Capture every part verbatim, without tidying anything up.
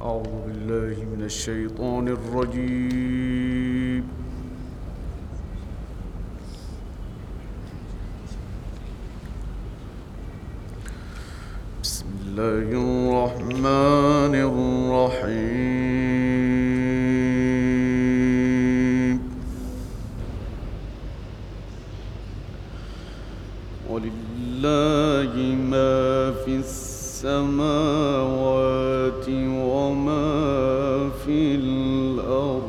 أعوذ بالله من الشيطان الرجيم. بسم الله الرحمن الرحيم. ولله ما في السماوات وما في الأرض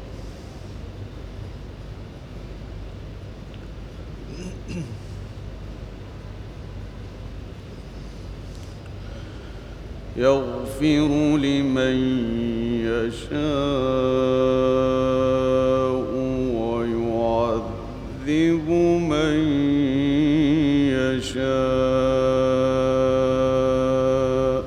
يغفر لمن يشاء ويعذب من يشاء.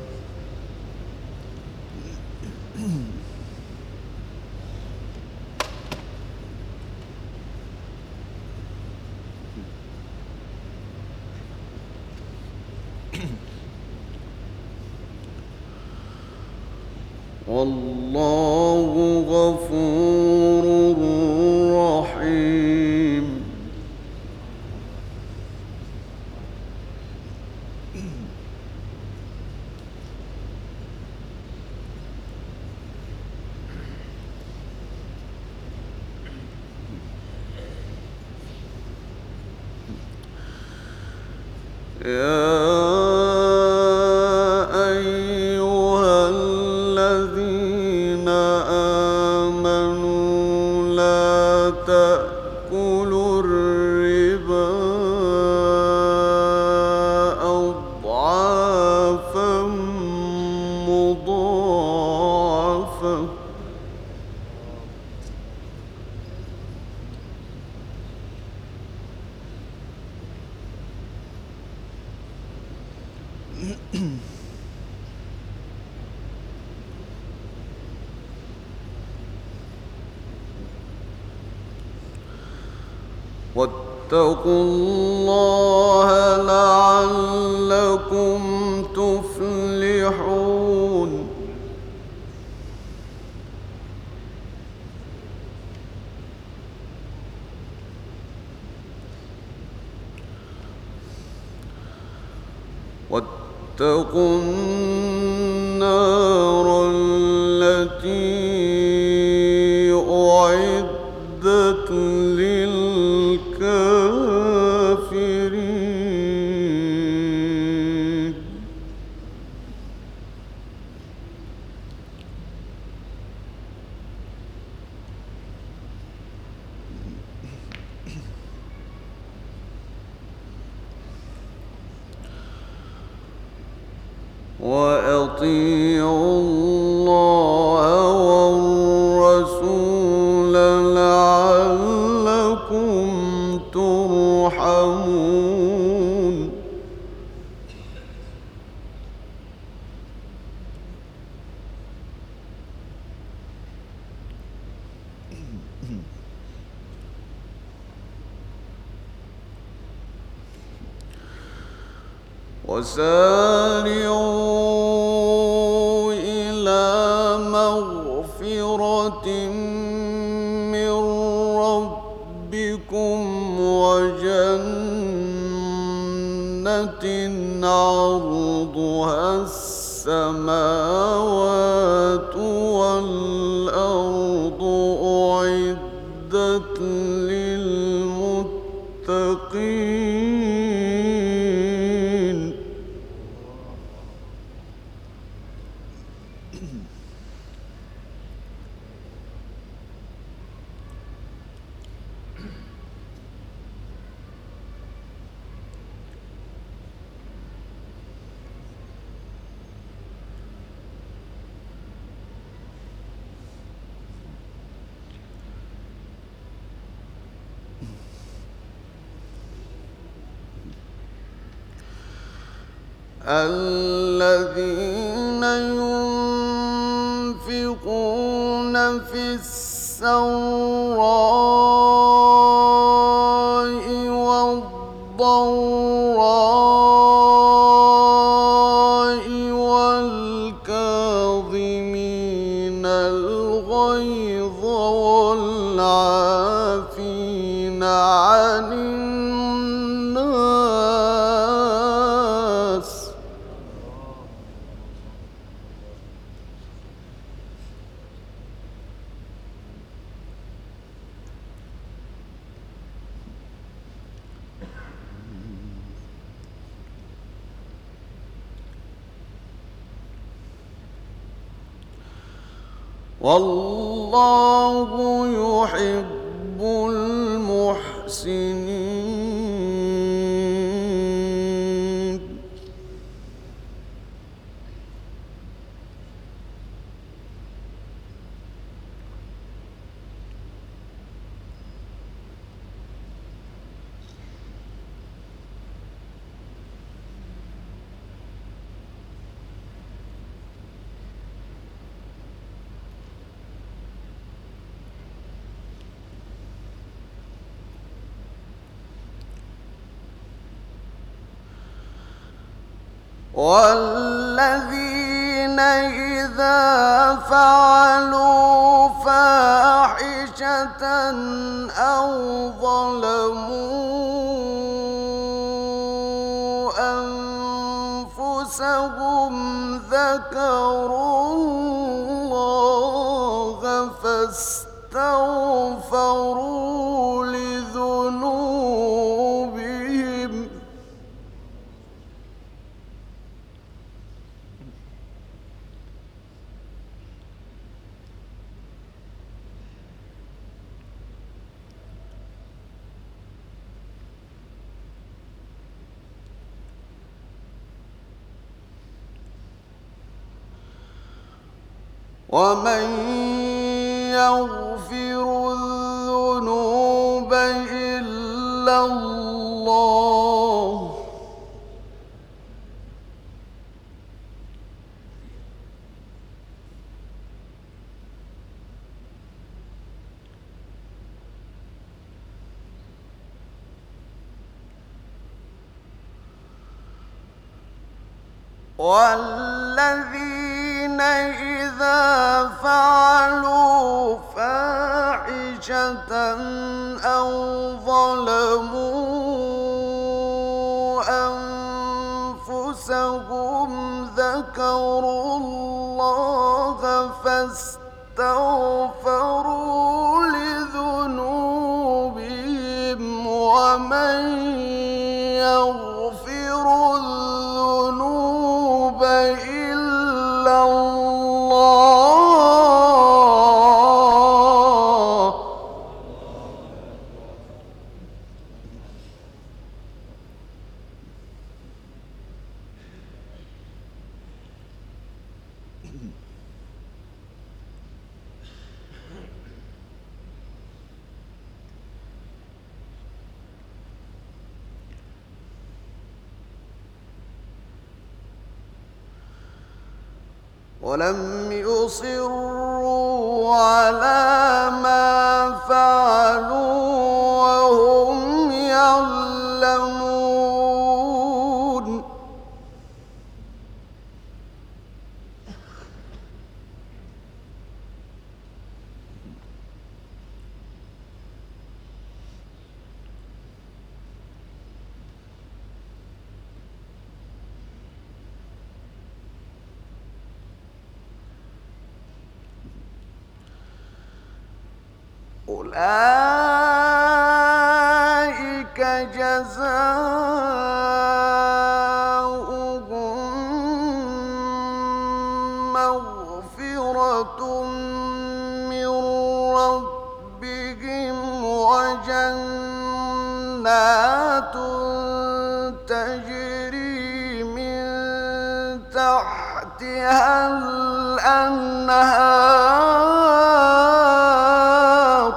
والله غفور رحيم. يا تأكلوا الربا أضعافا مضاعفة واتقوا الله لعلكم تفلحون. واتقوا النار التي أعدت للكافرين. وأطيعوا الله والرسول لعلكم ترحمون. وسارعوا إلى مغفرة من ربكم وجنة عرضها السماوات والأرض أعدت للمتقين. الذين ينفقون في السراء والضراء والكاظمين والله يحب المحسنين. والذين إذا فعلوا فاحشة أو ظلموا أنفسهم ذكروا الله فاستغفروا لذنوبهم ومن يغفر الذنوب إلا الله والذين إذا فعلوا فاحشة أو ظلموا أنفسهم ذكروا الله فاستغفروا لذنوبهم ومن يغفر الذنوب إلا الله ولم يصروا على ما فعلوا وهم يعلمون أولئك جزاؤهم مغفرة من ربهم وجنات تجري من تحتها الأنهار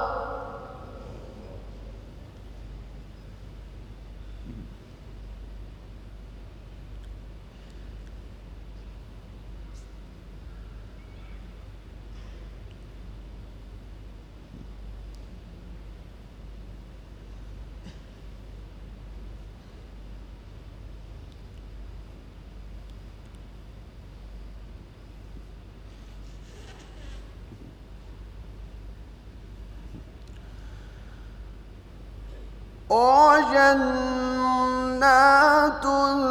وجنات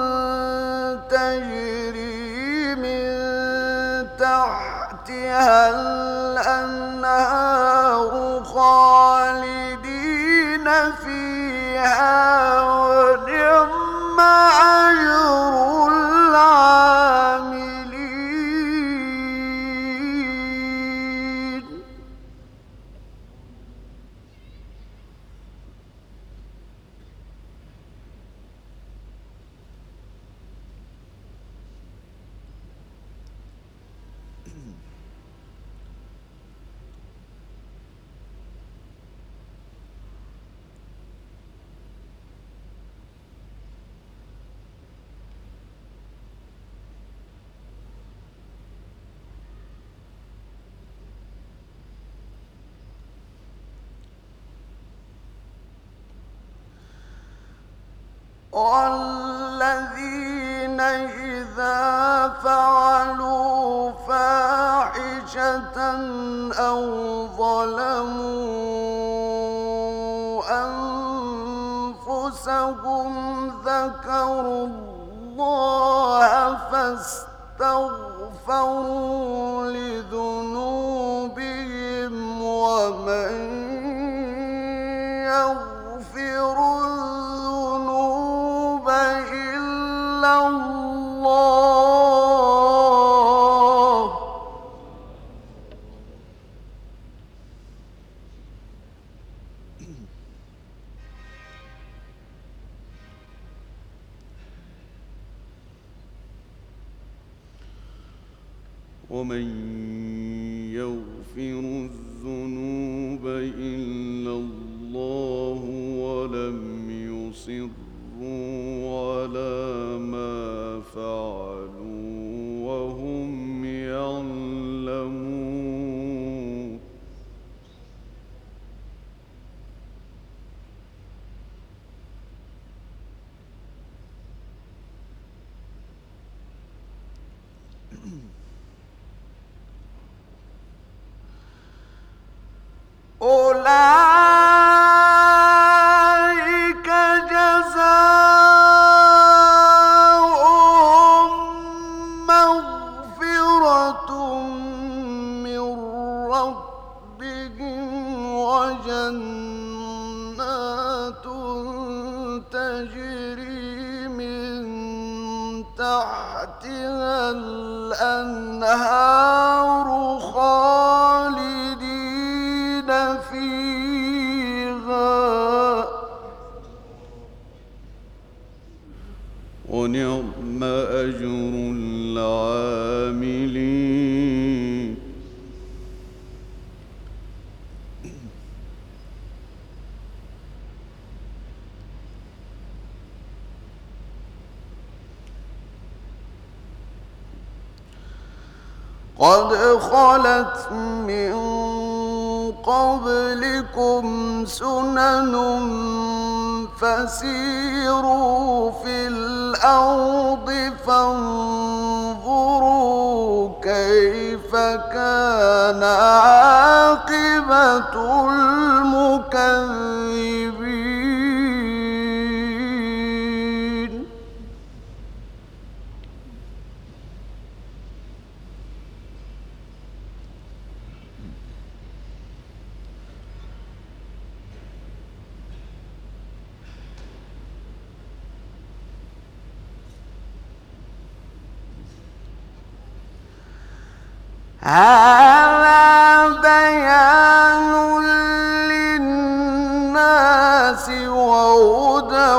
تجري من تحتها الأنهار خالدين فيها ونعم أجر العاملين. والذين إذا فعلوا فاحشة أو ظلموا أنفسهم ذكروا الله فاستغفروا لذنوبهم ومن يغفر الذنوب إلا الله ومن يغفر الذنوب إلا الله ولم يصروا على ما فعلوا وهم يعلمون أولئك جزاؤهم مغفرة من ربهم وجنات تجري من تحتها الأنهار خالدين فيها ونعم أجر العاملين قد خلت من قبلكم سنن فسيروا في الأرض فانظروا كيف كان عاقبة المكذبين هذا بيان للناس وهدى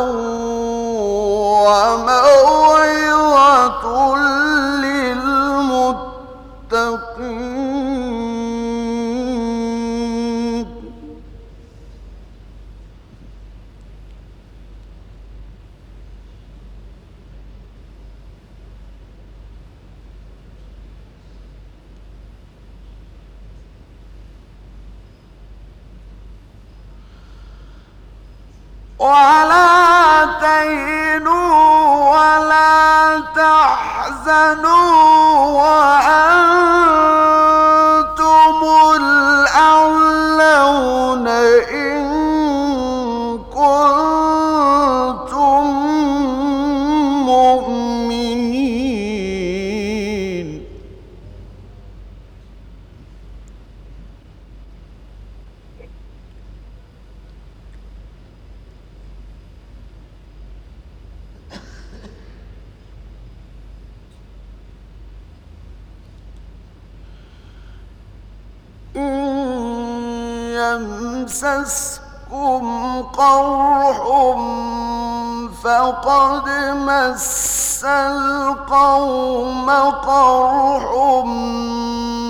وموعظة للمتقين ولا تهنوا ولا تحزنوا وأنتم الأعلون إن كنتم مؤمنين يمسسكم قرح فقد مس القوم قرح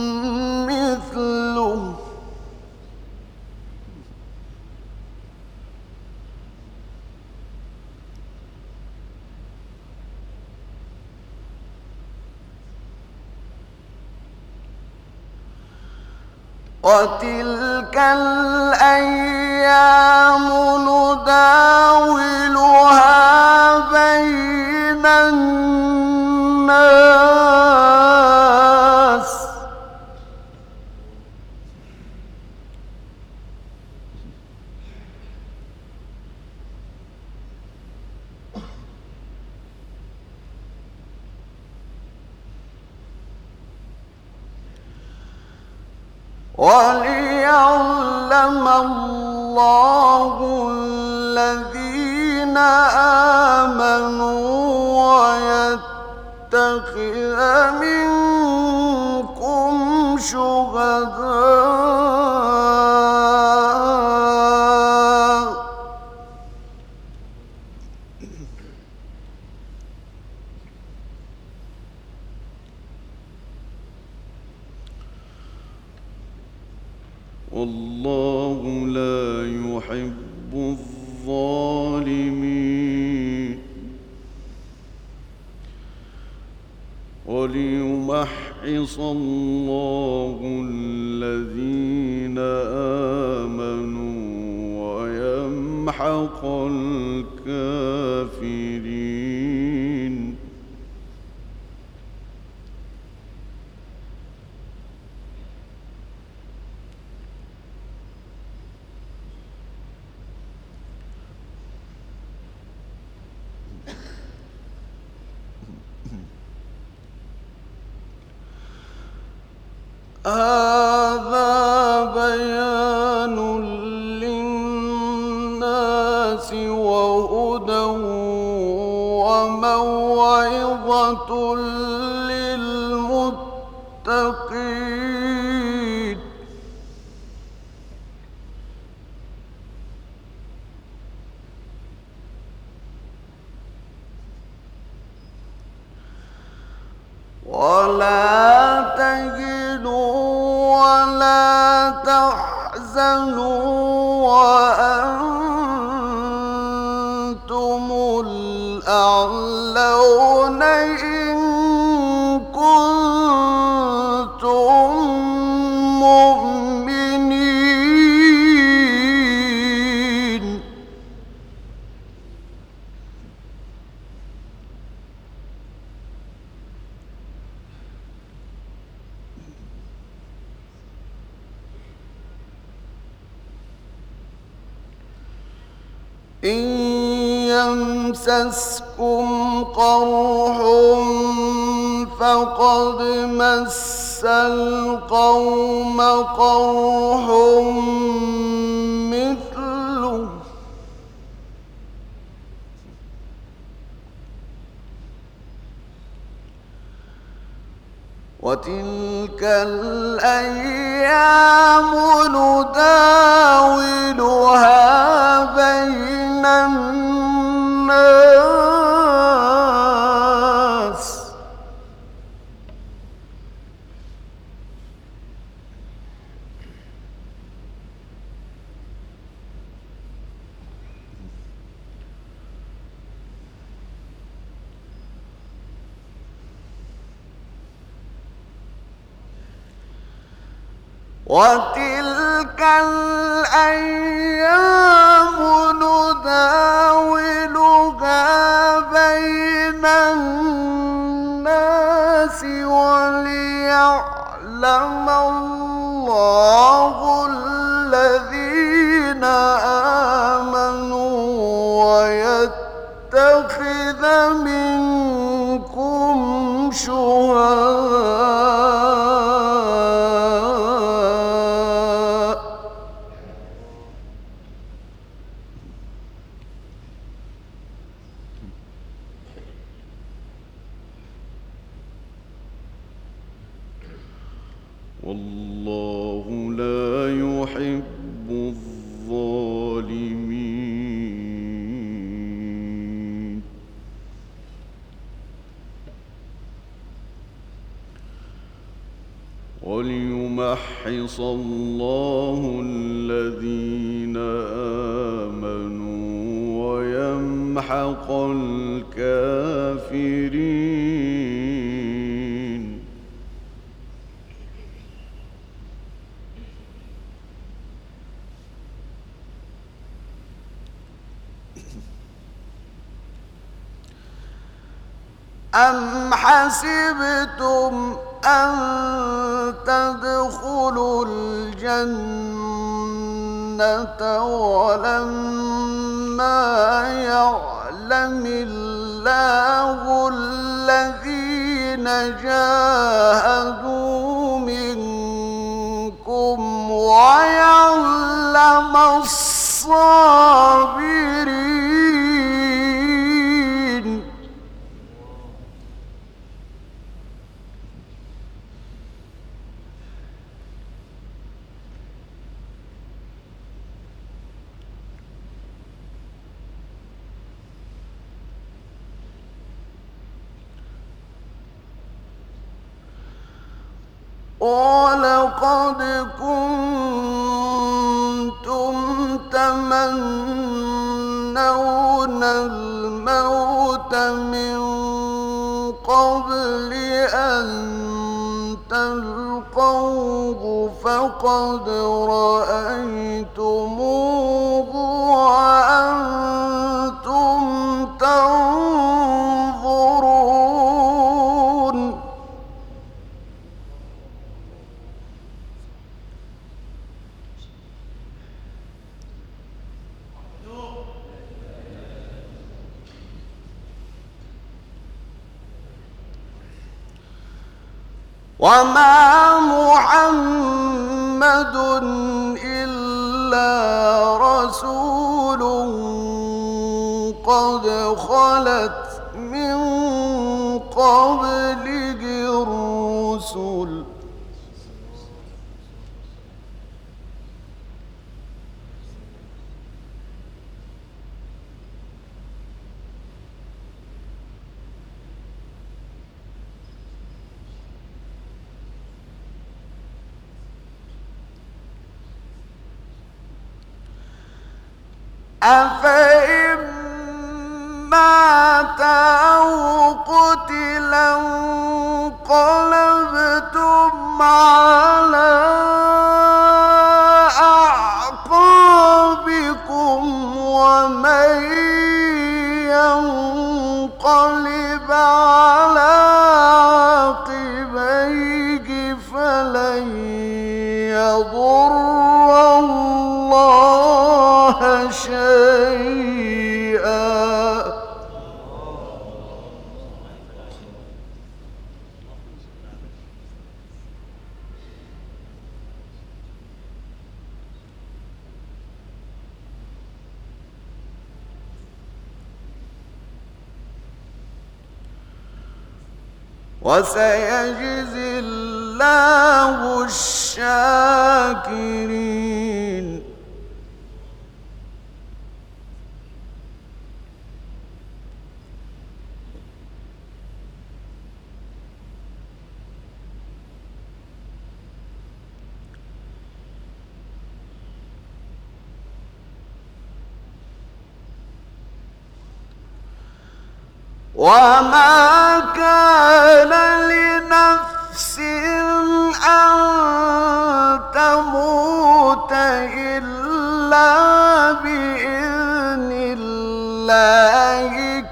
وتلك الأيام نداولها بين الناس وليعلم الله الذين آمنوا ويتخذ منكم شهداء والله لا يحب الظالمين وليمحص الله الذين آمنوا ويمحق الكافرين هذا بيان للناس وهدى وموعظة للمتقين ولا تهنوا ولا تحزنوا وأنتم الأعلون إن كنتم مؤمنين إن يمسسكم قرح فقد مس القوم قرح مثله وتلك الأيام نداولها بين الناس وتلك الأيام نداولها بين الناس وليعلم الله الذين آمنوا ويتخذ منكم شهداء والله لا يحب الظالمين وليمحص الله الذين آمنوا ويمحق الكافرين أم حسبتم أن تدخلوا الجنة ولما يعلم الله الذين جاهدوا منكم ويعلم الصابرين. وَلَقَدْ كُنتُمْ تَمَنَّوْنَ الْمَوْتَ مِنْ قَبْلِ أَنْ تَلْقَوْهُ فَقَدْ رَأَيْتُمُوهُ وَأَنْتُمْ تَنْظُرُونَ. وما محمد إلا رسول قد خلت من قبله الرسل أفإن مات أو قتلا انقلبتم على أعقابكم ومن ينقلب على عقبيه فلن يضر الله شيئا. وسيجزي الله الشاكرين. وما كان لنفس أن تموت إلا بإذن الله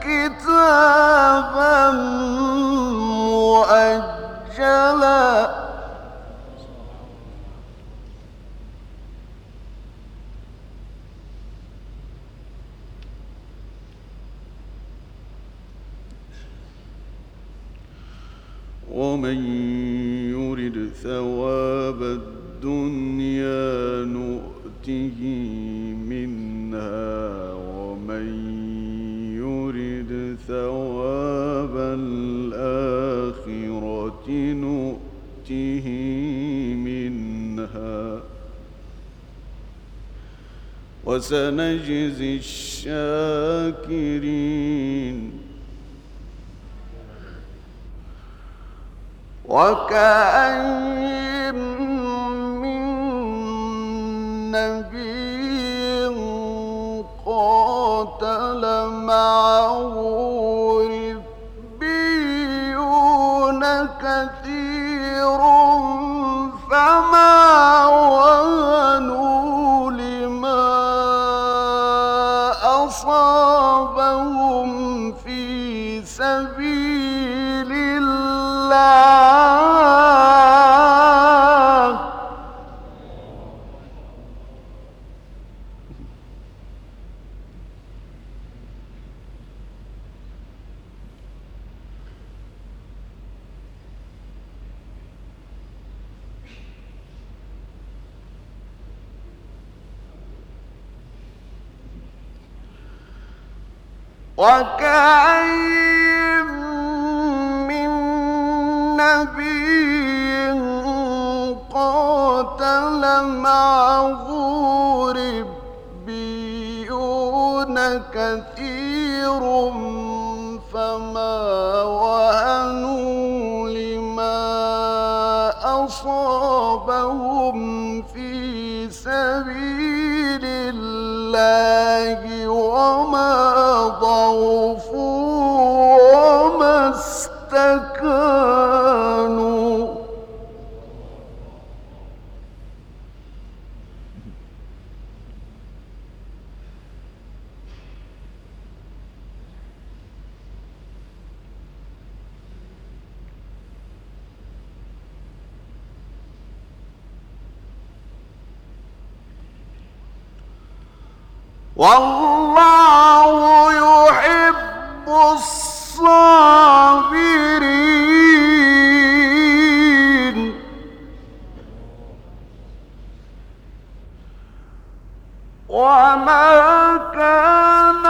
كتابا مؤجلا. ومن يرد ثواب الدنيا نؤته منها ومن يرد ثواب الآخرة نؤته منها وسنجزي الشاكرين. وكأين من نبي قاتل معه ربيون كثير فما وهنوا لما أصابهم في سبيل وكأين من نبي قاتل معه ربيون كثير فما وهنوا لما أصابهم في سبيل الله وما ضعفوا وما استكانوا والله يحب الصابرين وما كان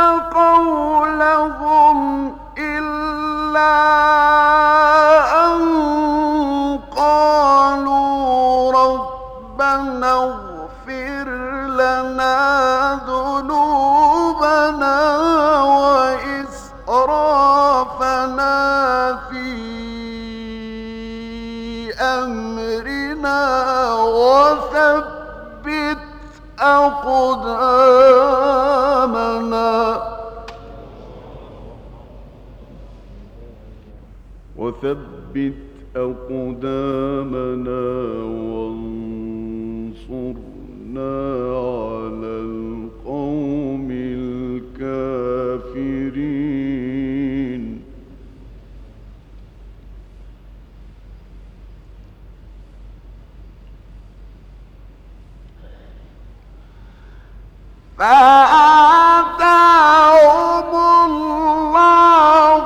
قولهم إلا أن قالوا ربنا اغفر لنا ذنوبنا وإسرافنا في أمرنا وثبت أقدامنا وثبت أقدامنا وانصرنا على القوم الكافرين فآتاهم الله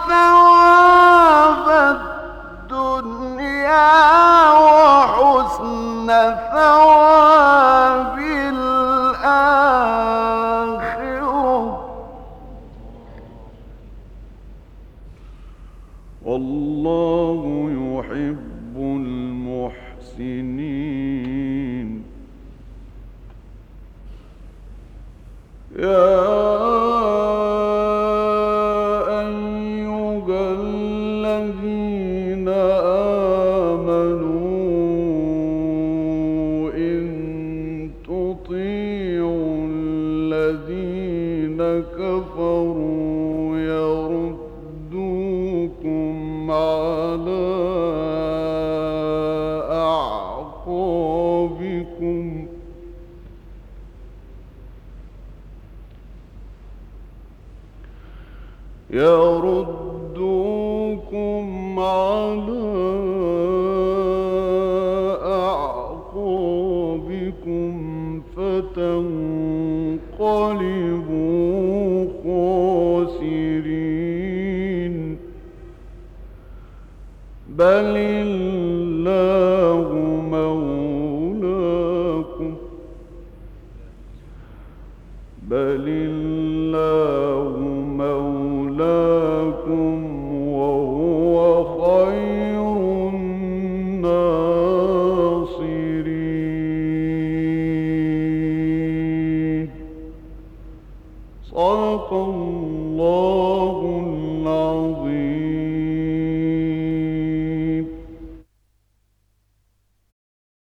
ثواب الدنيا وحسن ثواب الآخرة والله يحب المحسنين يا أيها الذين آمنوا إن تطيعوا الذين كفروا يردوكم على أعقابكم يردوكم على أعقابكم فتنقلبوا خاسرين بل الله مولاكم بل الله مولاكم وهو خير الناصرين صدق الله